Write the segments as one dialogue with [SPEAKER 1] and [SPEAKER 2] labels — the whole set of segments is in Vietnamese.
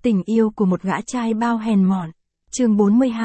[SPEAKER 1] Tình yêu của một gã trai bao hèn mọn. Chương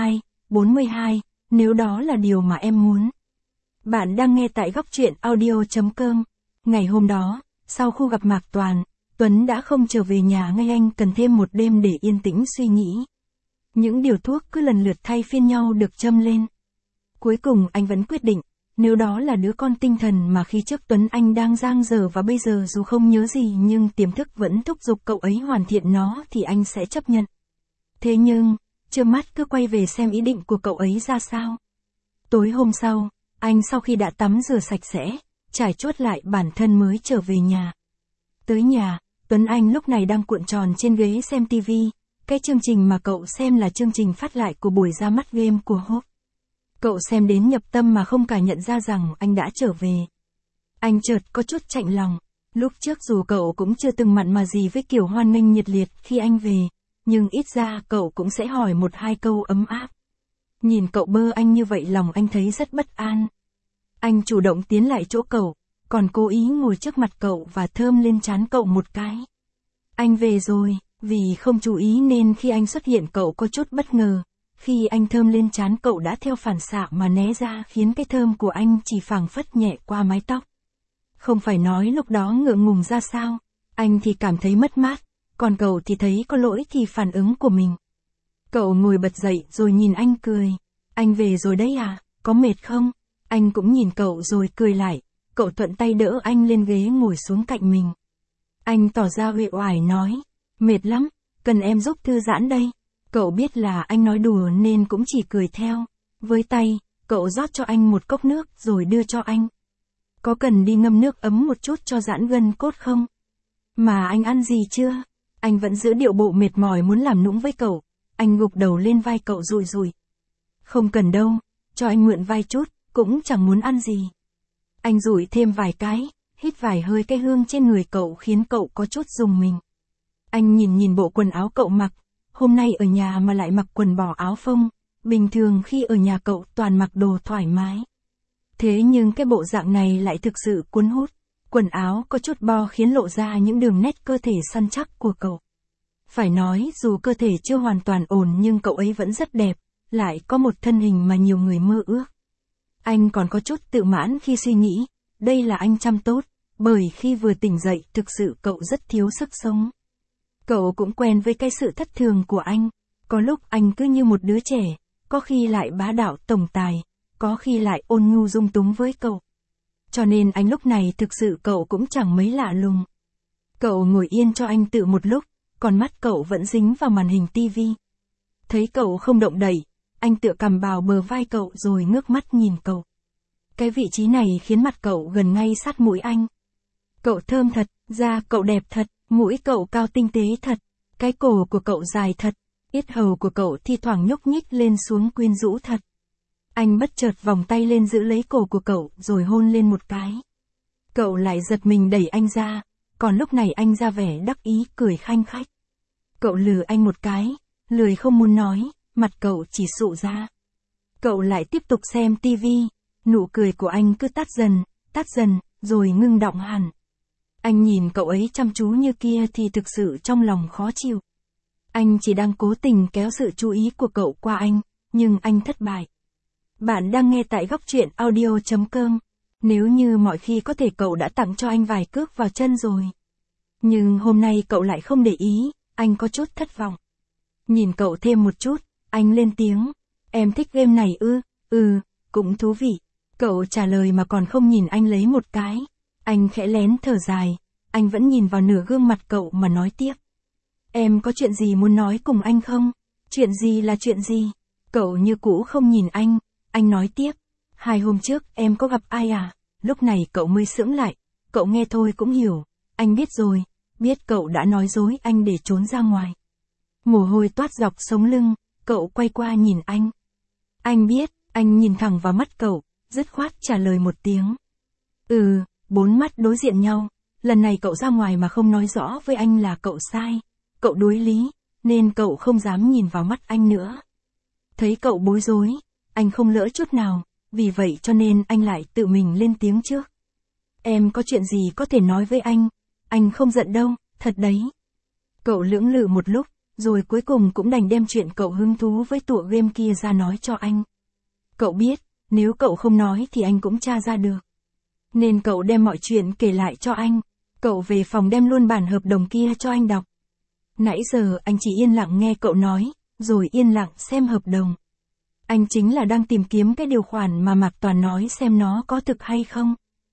[SPEAKER 1] 42, nếu đó là điều mà em muốn. Bạn đang nghe tại góc truyện audio.com. Ngày hôm đó, sau khu gặp Mạc Toàn, Tuấn đã không trở về nhà ngay, anh cần thêm một đêm để yên tĩnh suy nghĩ. Những điều thuốc cứ lần lượt thay phiên nhau được châm lên. Cuối cùng anh vẫn quyết định, nếu đó là đứa con tinh thần mà khi trước Tuấn Anh đang dang dở và bây giờ dù không nhớ gì nhưng tiềm thức vẫn thúc giục cậu ấy hoàn thiện nó thì anh sẽ chấp nhận. Thế nhưng, trơ mắt cứ quay về xem ý định của cậu ấy ra sao. Tối hôm sau, anh sau khi đã tắm rửa sạch sẽ, trải chuốt lại bản thân mới trở về nhà. Tới nhà, Tuấn Anh lúc này đang cuộn tròn trên ghế xem TV. Cái chương trình mà cậu xem là chương trình phát lại của buổi ra mắt game của Hope. Cậu xem đến nhập tâm mà không cả nhận ra rằng anh đã trở về. Anh chợt có chút chạnh lòng. Lúc trước dù cậu cũng chưa từng mặn mà gì với kiểu hoan nghênh nhiệt liệt khi anh về, nhưng ít ra cậu cũng sẽ hỏi một hai câu ấm áp. Nhìn cậu bơ anh như vậy lòng anh thấy rất bất an. Anh chủ động tiến lại chỗ cậu, còn cố ý ngồi trước mặt cậu và thơm lên trán cậu một cái. Anh về rồi, vì không chú ý nên khi anh xuất hiện cậu có chút bất ngờ. Khi anh thơm lên trán cậu đã theo phản xạ mà né ra khiến cái thơm của anh chỉ phảng phất nhẹ qua mái tóc. Không phải nói lúc đó ngượng ngùng ra sao, anh thì cảm thấy mất mát, còn cậu thì thấy có lỗi thì phản ứng của mình. Cậu ngồi bật dậy rồi nhìn anh cười. Anh về rồi đấy à, có mệt không? Anh cũng nhìn cậu rồi cười lại, cậu thuận tay đỡ anh lên ghế ngồi xuống cạnh mình. Anh tỏ ra uể oải nói, mệt lắm, cần em giúp thư giãn đây. Cậu biết là anh nói đùa nên cũng chỉ cười theo. Với tay, cậu rót cho anh một cốc nước rồi đưa cho anh. Có cần đi ngâm nước ấm một chút cho giãn gân cốt không? Mà anh ăn gì chưa? Anh vẫn giữ điệu bộ mệt mỏi muốn làm nũng với cậu. Anh gục đầu lên vai cậu rụi rụi. Không cần đâu, cho anh mượn vai chút, cũng chẳng muốn ăn gì. Anh rụi thêm vài cái, hít vài hơi cái hương trên người cậu khiến cậu có chút rùng mình. Anh nhìn bộ quần áo cậu mặc. Hôm nay ở nhà mà lại mặc quần bò áo phông, bình thường khi ở nhà cậu toàn mặc đồ thoải mái. Thế nhưng cái bộ dạng này lại thực sự cuốn hút, quần áo có chút bo khiến lộ ra những đường nét cơ thể săn chắc của cậu. Phải nói dù cơ thể chưa hoàn toàn ổn nhưng cậu ấy vẫn rất đẹp, lại có một thân hình mà nhiều người mơ ước. Anh còn có chút tự mãn khi suy nghĩ, đây là anh chăm tốt, bởi khi vừa tỉnh dậy thực sự cậu rất thiếu sức sống. Cậu cũng quen với cái sự thất thường của anh, có lúc anh cứ như một đứa trẻ, có khi lại bá đạo tổng tài, có khi lại ôn nhu dung túng với cậu. Cho nên anh lúc này thực sự cậu cũng chẳng mấy lạ lùng. Cậu ngồi yên cho anh tự một lúc, còn mắt cậu vẫn dính vào màn hình tivi. Thấy cậu không động đậy, anh tựa cằm vào bờ vai cậu rồi ngước mắt nhìn cậu. Cái vị trí này khiến mặt cậu gần ngay sát mũi anh. Cậu thơm thật, da cậu đẹp thật. Mũi cậu cao tinh tế thật, cái cổ của cậu dài thật, yết hầu của cậu thi thoảng nhúc nhích lên xuống quyến rũ thật. Anh bất chợt vòng tay lên giữ lấy cổ của cậu rồi hôn lên một cái. Cậu lại giật mình đẩy anh ra, còn lúc này anh ra vẻ đắc ý cười khanh khách. Cậu lừa anh một cái, lười không muốn nói, mặt cậu chỉ sụ ra. Cậu lại tiếp tục xem tivi, nụ cười của anh cứ tắt dần, rồi ngưng đọng hẳn. Anh nhìn cậu ấy chăm chú như kia thì thực sự trong lòng khó chịu. Anh chỉ đang cố tình kéo sự chú ý của cậu qua anh, nhưng anh thất bại. Bạn đang nghe tại góc truyện audio.com. Nếu như mọi khi có thể cậu đã tặng cho anh vài cước vào chân rồi. Nhưng hôm nay cậu lại không để ý, anh có chút thất vọng. Nhìn cậu thêm một chút, anh lên tiếng. Em thích game này ư? Cũng thú vị. Cậu trả lời mà còn không nhìn anh lấy một cái. Anh khẽ lén thở dài, anh vẫn nhìn vào nửa gương mặt cậu mà nói tiếp. Em có chuyện gì muốn nói cùng anh không? Chuyện gì là chuyện gì? Cậu như cũ không nhìn anh nói tiếp. 2 hôm trước em có gặp ai à? Lúc này cậu mới sững lại, cậu nghe thôi cũng hiểu. Anh biết rồi, biết cậu đã nói dối anh để trốn ra ngoài. Mồ hôi toát dọc sống lưng, cậu quay qua nhìn anh. Anh biết, anh nhìn thẳng vào mắt cậu, dứt khoát trả lời một tiếng. 4 mắt đối diện nhau, lần này cậu ra ngoài mà không nói rõ với anh là cậu sai, cậu đối lý, nên cậu không dám nhìn vào mắt anh nữa. Thấy cậu bối rối, anh không lỡ chút nào, vì vậy cho nên anh lại tự mình lên tiếng trước. Em có chuyện gì có thể nói với anh không giận đâu, thật đấy. Cậu lưỡng lự một lúc, rồi cuối cùng cũng đành đem chuyện cậu hứng thú với tụa game kia ra nói cho anh. Cậu biết, nếu cậu không nói thì anh cũng tra ra được. Nên cậu đem mọi chuyện kể lại cho anh. Cậu về phòng đem luôn bản hợp đồng kia cho anh đọc. Nãy giờ anh chỉ yên lặng nghe cậu nói, rồi yên lặng xem hợp đồng. Anh chính là đang tìm kiếm cái điều khoản mà Mạc Toàn nói xem nó có thực hay không.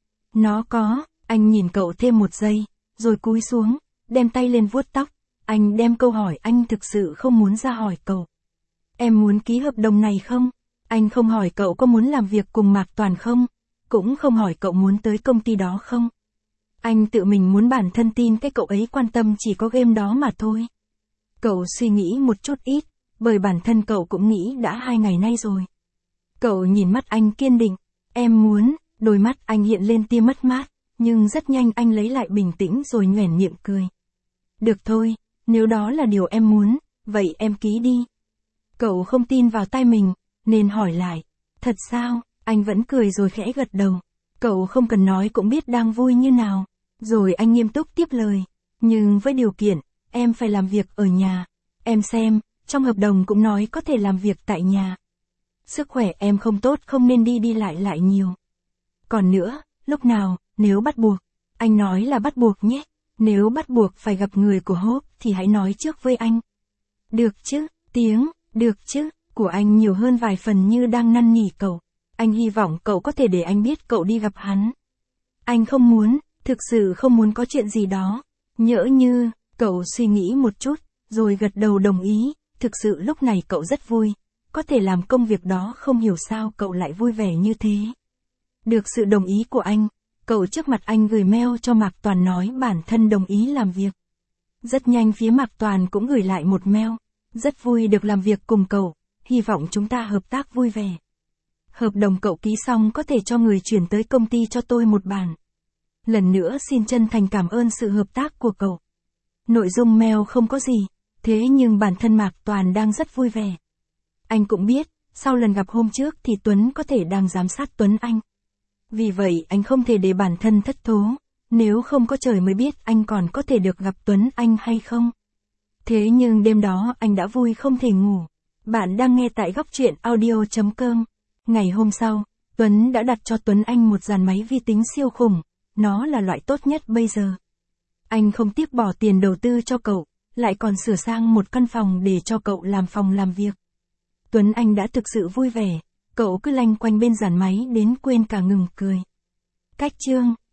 [SPEAKER 1] Nó có, anh nhìn cậu thêm một giây, rồi cúi xuống, đem tay lên vuốt tóc. Anh đem câu hỏi anh thực sự không muốn ra hỏi cậu. Em muốn ký hợp đồng này không? Anh không hỏi cậu có muốn làm việc cùng Mạc Toàn không? Cũng không hỏi cậu muốn tới công ty đó không? Anh tự mình muốn bản thân tin cái cậu ấy quan tâm chỉ có game đó mà thôi. Cậu suy nghĩ một chút ít, bởi bản thân cậu cũng nghĩ đã 2 ngày nay rồi. Cậu nhìn mắt anh kiên định, em muốn, đôi mắt anh hiện lên tia mất mát, nhưng rất nhanh anh lấy lại bình tĩnh rồi nhoẻn miệng cười. Được thôi, nếu đó là điều em muốn, vậy em ký đi. Cậu không tin vào tai mình, nên hỏi lại, thật sao? Anh vẫn cười rồi khẽ gật đầu. Cậu không cần nói cũng biết đang vui như nào. Rồi anh nghiêm túc tiếp lời. Nhưng với điều kiện, em phải làm việc ở nhà. Em xem, trong hợp đồng cũng nói có thể làm việc tại nhà. Sức khỏe em không tốt không nên đi lại nhiều. Còn nữa, lúc nào, nếu bắt buộc, anh nói là bắt buộc nhé. Nếu bắt buộc phải gặp người của Hope thì hãy nói trước với anh. Được chứ, tiếng, được chứ, của anh nhiều hơn vài phần như đang năn nỉ cậu. Anh hy vọng cậu có thể để anh biết cậu đi gặp hắn. Anh không muốn, thực sự không muốn có chuyện gì đó. Nhỡ như, cậu suy nghĩ một chút, rồi gật đầu đồng ý. Thực sự lúc này cậu rất vui. Có thể làm công việc đó không hiểu sao cậu lại vui vẻ như thế. Được sự đồng ý của anh, cậu trước mặt anh gửi mail cho Mạc Toàn nói bản thân đồng ý làm việc. Rất nhanh phía Mạc Toàn cũng gửi lại một mail. Rất vui được làm việc cùng cậu, hy vọng chúng ta hợp tác vui vẻ. Hợp đồng cậu ký xong có thể cho người chuyển tới công ty cho tôi một bản. Lần nữa xin chân thành cảm ơn sự hợp tác của cậu. Nội dung mail không có gì, thế nhưng bản thân Mạc Toàn đang rất vui vẻ. Anh cũng biết, sau lần gặp hôm trước thì Tuấn có thể đang giám sát Tuấn anh. Vì vậy anh không thể để bản thân thất thố, nếu không có trời mới biết anh còn có thể được gặp Tuấn anh hay không. Thế nhưng đêm đó anh đã vui không thể ngủ. Bạn đang nghe tại góc truyện audio.com. Ngày hôm sau, Tuấn đã đặt cho Tuấn anh một dàn máy vi tính siêu khủng, nó là loại tốt nhất bây giờ. Anh không tiếc bỏ tiền đầu tư cho cậu, lại còn sửa sang một căn phòng để cho cậu làm phòng làm việc. Tuấn anh đã thực sự vui vẻ, cậu cứ lanh quanh bên dàn máy đến quên cả ngừng cười. Cách chương